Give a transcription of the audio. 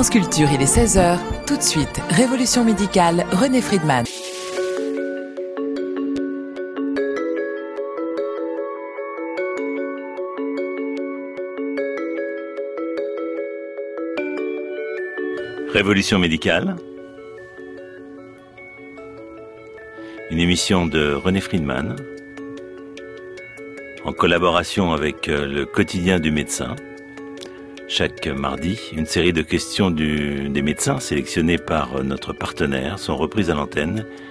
France Culture, il est 16h. Tout de suite, Révolution médicale, René Friedman. Révolution médicale, une émission de René Friedman, en collaboration avec le quotidien du médecin. Chaque mardi, une série de questions des médecins sélectionnées par notre partenaire sont reprises à l'antenne